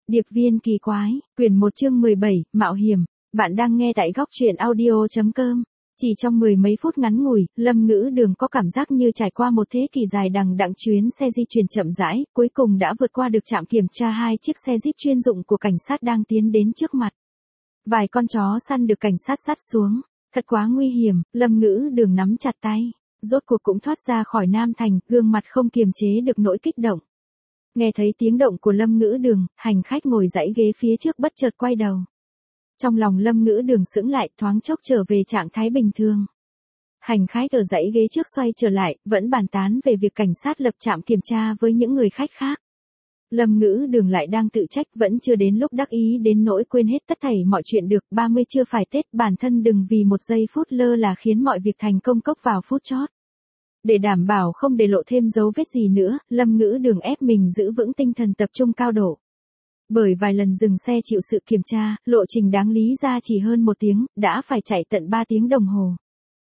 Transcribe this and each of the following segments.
Điệp viên kỳ quái, quyển 1 chương 17, mạo hiểm. Bạn đang nghe tại góc truyện audio.com. Chỉ trong mười mấy phút ngắn ngủi, Lâm Ngữ Đường có cảm giác như trải qua một thế kỷ dài đằng đẵng chuyến xe di chuyển chậm rãi, cuối cùng đã vượt qua được trạm kiểm tra hai chiếc xe Jeep chuyên dụng của cảnh sát đang tiến đến trước mặt. Vài con chó săn được cảnh sát dắt xuống. Thật quá nguy hiểm, Lâm Ngữ Đường nắm chặt tay. Rốt cuộc cũng thoát ra khỏi Nam Thành, gương mặt không kiềm chế được nỗi kích động. Nghe thấy tiếng động của Lâm Ngữ Đường, hành khách ngồi dãy ghế phía trước bất chợt quay đầu. Trong lòng Lâm Ngữ Đường sững lại, thoáng chốc trở về trạng thái bình thường. Hành khách ở dãy ghế trước xoay trở lại, vẫn bàn tán về việc cảnh sát lập trạm kiểm tra với những người khách khác. Lâm Ngữ Đường lại đang tự trách, vẫn chưa đến lúc đắc ý đến nỗi quên hết tất thảy mọi chuyện được. 30 chưa phải Tết, bản thân đừng vì một giây phút lơ là khiến mọi việc thành công cốc vào phút chót. Để đảm bảo không để lộ thêm dấu vết gì nữa, Lâm Ngữ Đường ép mình giữ vững tinh thần tập trung cao độ. Bởi vài lần dừng xe chịu sự kiểm tra, lộ trình đáng lý ra chỉ hơn 1 tiếng, đã phải chạy tận 3 tiếng đồng hồ.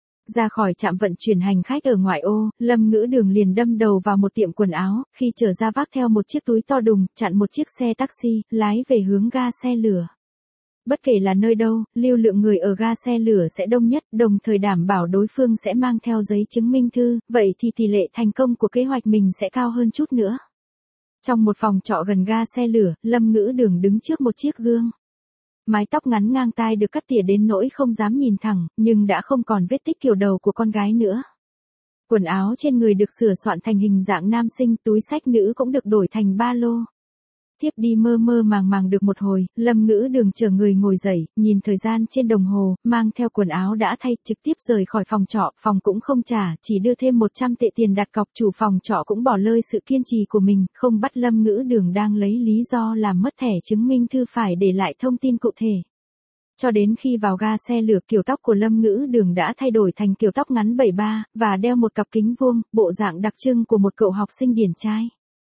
Ra khỏi trạm vận chuyển hành khách ở ngoại ô, Lâm Ngữ Đường liền đâm đầu vào một tiệm quần áo, khi trở ra vác theo một chiếc túi to đùng, chặn một chiếc xe taxi, lái về hướng ga xe lửa. Bất kể là nơi đâu, lưu lượng người ở ga xe lửa sẽ đông nhất, đồng thời đảm bảo đối phương sẽ mang theo giấy chứng minh thư, vậy thì tỷ lệ thành công của kế hoạch mình sẽ cao hơn chút nữa. Trong một phòng trọ gần ga xe lửa, Lâm Ngữ Đường đứng trước một chiếc gương. Mái tóc ngắn ngang tai được cắt tỉa đến nỗi không dám nhìn thẳng, nhưng đã không còn vết tích kiểu đầu của con gái nữa. Quần áo trên người được sửa soạn thành hình dạng nam sinh, túi xách nữ cũng được đổi thành ba lô. Tiếp đi mơ mơ màng được một hồi, Lâm Ngữ Đường chờ người ngồi dậy, nhìn thời gian trên đồng hồ, mang theo quần áo đã thay, trực tiếp rời khỏi phòng trọ, phòng cũng không trả, chỉ đưa thêm 100 tệ tiền đặt cọc. Chủ phòng trọ cũng bỏ lơi sự kiên trì của mình, không bắt Lâm Ngữ Đường đang lấy lý do làm mất thẻ chứng minh thư phải để lại thông tin cụ thể. Cho đến khi vào ga xe lửa, kiểu tóc của Lâm Ngữ Đường đã thay đổi thành kiểu tóc ngắn 73, và đeo một cặp kính vuông, bộ dạng đặc trưng của một cậu học sinh điển trai.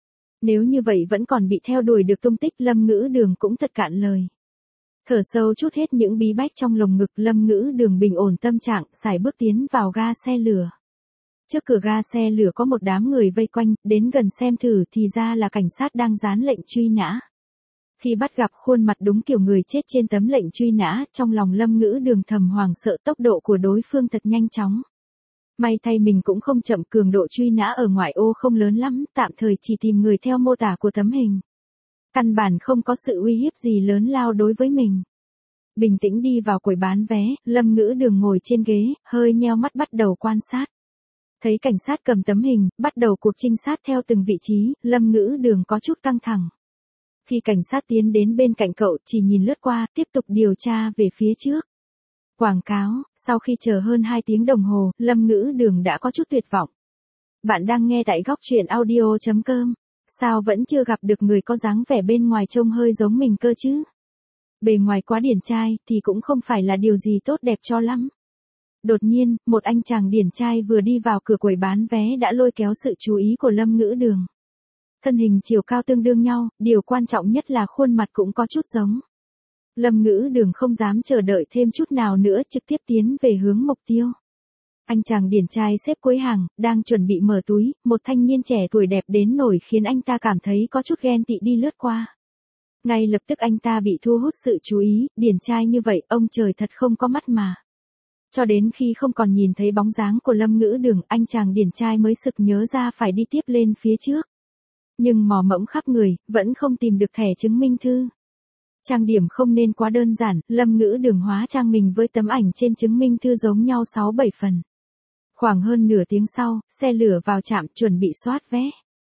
Nếu như vậy vẫn còn bị theo đuổi được tung tích, Lâm Ngữ Đường cũng thật cạn lời. Thở sâu trút hết những bí bách trong lồng ngực, Lâm Ngữ Đường bình ổn tâm trạng, sải bước tiến vào ga xe lửa. Trước cửa ga xe lửa có một đám người vây quanh, đến gần xem thử thì ra là cảnh sát đang dán lệnh truy nã. Khi bắt gặp khuôn mặt đúng kiểu người chết trên tấm lệnh truy nã, trong lòng Lâm Ngữ Đường thầm hoảng sợ, tốc độ của đối phương thật nhanh chóng. May thay mình cũng không chậm, cường độ truy nã ở ngoại ô không lớn lắm, tạm thời chỉ tìm người theo mô tả của tấm hình. Căn bản không có sự uy hiếp gì lớn lao đối với mình. Bình tĩnh đi vào quầy bán vé, Lâm Ngữ Đường ngồi trên ghế, hơi nheo mắt bắt đầu quan sát. Thấy cảnh sát cầm tấm hình, bắt đầu cuộc trinh sát theo từng vị trí, Lâm Ngữ Đường có chút căng thẳng. Khi cảnh sát tiến đến bên cạnh cậu, chỉ nhìn lướt qua, tiếp tục điều tra về phía trước. Quảng cáo. Sau khi chờ hơn 2 tiếng đồng hồ, Lâm Ngữ Đường đã có chút tuyệt vọng. Bạn đang nghe tại góc truyện audio.com. Sao vẫn chưa gặp được người có dáng vẻ bên ngoài trông hơi giống mình cơ chứ? Bề ngoài quá điển trai thì cũng không phải là điều gì tốt đẹp cho lắm. Đột nhiên, một anh chàng điển trai vừa đi vào cửa quầy bán vé đã lôi kéo sự chú ý của Lâm Ngữ Đường. Thân hình chiều cao tương đương nhau, điều quan trọng nhất là khuôn mặt cũng có chút giống. Lâm Ngữ Đường không dám chờ đợi thêm chút nào nữa, trực tiếp tiến về hướng mục tiêu. Anh chàng điển trai xếp cuối hàng, đang chuẩn bị mở túi, một thanh niên trẻ tuổi đẹp đến nổi khiến anh ta cảm thấy có chút ghen tị đi lướt qua. Ngay lập tức anh ta bị thu hút sự chú ý, điển trai như vậy, ông trời thật không có mắt mà. Cho đến khi không còn nhìn thấy bóng dáng của Lâm Ngữ Đường, anh chàng điển trai mới sực nhớ ra phải đi tiếp lên phía trước. Nhưng mò mẫm khắp người, vẫn không tìm được thẻ chứng minh thư. Trang điểm không nên quá đơn giản, Lâm Ngữ Đường hóa trang mình với tấm ảnh trên chứng minh thư giống nhau 6-7 phần. Khoảng hơn nửa tiếng sau, xe lửa vào trạm, chuẩn bị soát vé.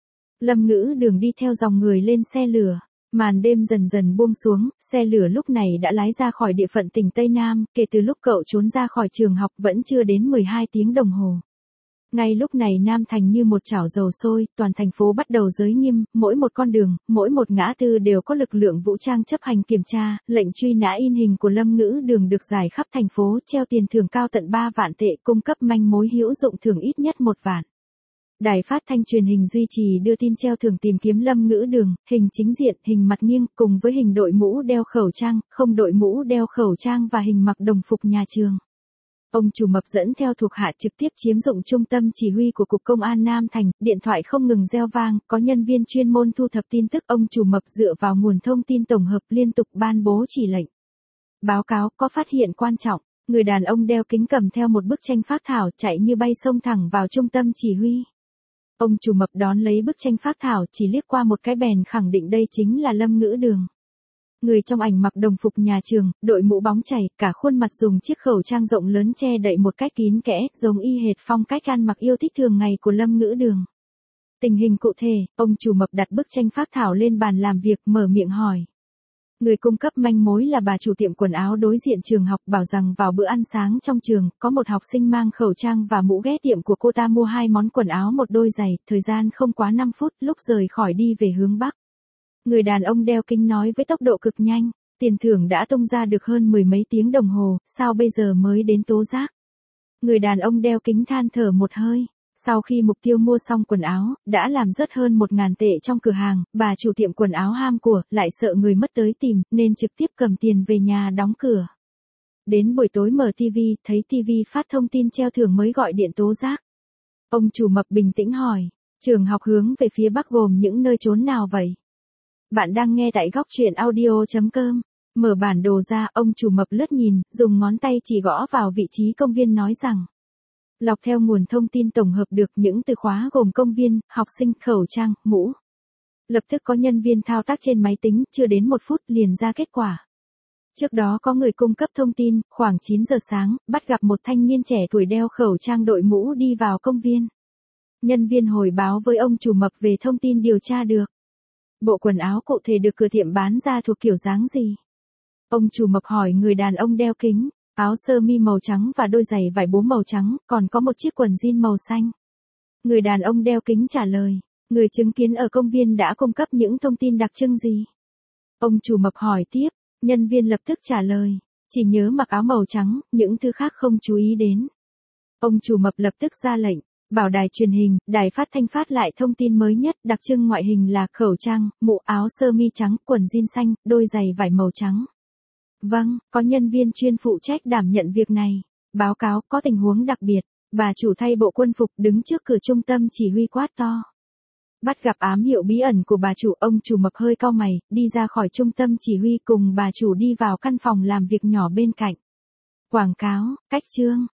Lâm Ngữ Đường đi theo dòng người lên xe lửa. Màn đêm dần dần buông xuống, xe lửa lúc này đã lái ra khỏi địa phận tỉnh Tây Nam, kể từ lúc cậu trốn ra khỏi trường học vẫn chưa đến 12 tiếng đồng hồ. Ngay lúc này Nam Thành như một chảo dầu sôi, toàn thành phố bắt đầu giới nghiêm, mỗi một con đường, mỗi một ngã tư đều có lực lượng vũ trang chấp hành kiểm tra, lệnh truy nã in hình của Lâm Ngữ Đường được rải khắp thành phố, treo tiền thưởng cao tận 3 vạn tệ, cung cấp manh mối hữu dụng thưởng ít nhất 1 vạn. Đài phát thanh truyền hình duy trì đưa tin treo thưởng tìm kiếm Lâm Ngữ Đường, hình chính diện, hình mặt nghiêng, cùng với hình đội mũ đeo khẩu trang, không đội mũ đeo khẩu trang và hình mặc đồng phục nhà trường. Ông chủ Mập dẫn theo thuộc hạ trực tiếp chiếm dụng trung tâm chỉ huy của Cục Công an Nam Thành, điện thoại không ngừng reo vang, có nhân viên chuyên môn thu thập tin tức. Ông chủ Mập dựa vào nguồn thông tin tổng hợp liên tục ban bố chỉ lệnh. Báo cáo có phát hiện quan trọng, người đàn ông đeo kính cầm theo một bức tranh phác thảo chạy như bay xông thẳng vào trung tâm chỉ huy. Ông chủ Mập đón lấy bức tranh phác thảo chỉ liếc qua một cái bèn khẳng định đây chính là Lâm Ngữ Đường. Người trong ảnh mặc đồng phục nhà trường, đội mũ bóng chảy, cả khuôn mặt dùng chiếc khẩu trang rộng lớn che đậy một cách kín kẽ, giống y hệt phong cách ăn mặc yêu thích thường ngày của Lâm Ngữ Đường. Tình hình cụ thể, ông chủ Mập đặt bức tranh phác thảo lên bàn làm việc, mở miệng hỏi. Người cung cấp manh mối là bà chủ tiệm quần áo đối diện trường học, bảo rằng vào bữa ăn sáng trong trường, có một học sinh mang khẩu trang và mũ ghé tiệm của cô ta mua 2 món quần áo, một đôi giày, thời gian không quá 5 phút, lúc rời khỏi đi về hướng Bắc. Người đàn ông đeo kính nói với tốc độ cực nhanh, tiền thưởng đã tung ra được hơn 10 mấy tiếng đồng hồ, sao bây giờ mới đến tố giác? Người đàn ông đeo kính than thở một hơi. Sau khi mục tiêu mua xong quần áo, đã làm rớt hơn 1.000 tệ trong cửa hàng, bà chủ tiệm quần áo ham của, lại sợ người mất tới tìm, nên trực tiếp cầm tiền về nhà đóng cửa. Đến buổi tối mở TV, thấy TV phát thông tin treo thưởng mới gọi điện tố giác. Ông chủ Mập bình tĩnh hỏi, trường học hướng về phía Bắc gồm những nơi chốn nào vậy? Bạn đang nghe tại góc truyện audio.com. Mở bản đồ ra, ông chủ Mập lướt nhìn, dùng ngón tay chỉ gõ vào vị trí công viên nói rằng. Lọc theo nguồn thông tin tổng hợp được những từ khóa gồm công viên, học sinh, khẩu trang, mũ. Lập tức có nhân viên thao tác trên máy tính, chưa đến 1 phút liền ra kết quả. Trước đó có người cung cấp thông tin, khoảng 9 giờ sáng, bắt gặp một thanh niên trẻ tuổi đeo khẩu trang đội mũ đi vào công viên. Nhân viên hồi báo với ông chủ Mập về thông tin điều tra được. Bộ quần áo cụ thể được cửa tiệm bán ra thuộc kiểu dáng gì? Ông chủ Mập hỏi người đàn ông đeo kính. Áo sơ mi màu trắng và đôi giày vải bố màu trắng, còn có một chiếc quần jean màu xanh. Người đàn ông đeo kính trả lời, người chứng kiến ở công viên đã cung cấp những thông tin đặc trưng gì? Ông chủ Mập hỏi tiếp, nhân viên lập tức trả lời, chỉ nhớ mặc áo màu trắng, những thứ khác không chú ý đến. Ông chủ Mập lập tức ra lệnh, bảo đài truyền hình, đài phát thanh phát lại thông tin mới nhất, đặc trưng ngoại hình là khẩu trang, mũ, áo sơ mi trắng, quần jean xanh, đôi giày vải màu trắng. Vâng, có nhân viên chuyên phụ trách đảm nhận việc này. Báo cáo có tình huống đặc biệt, bà chủ thay bộ quân phục đứng trước cửa trung tâm chỉ huy quát to. Bắt gặp ám hiệu bí ẩn của bà chủ, ông chủ Mập hơi cau mày, đi ra khỏi trung tâm chỉ huy cùng bà chủ đi vào căn phòng làm việc nhỏ bên cạnh. Quảng cáo, cách chương.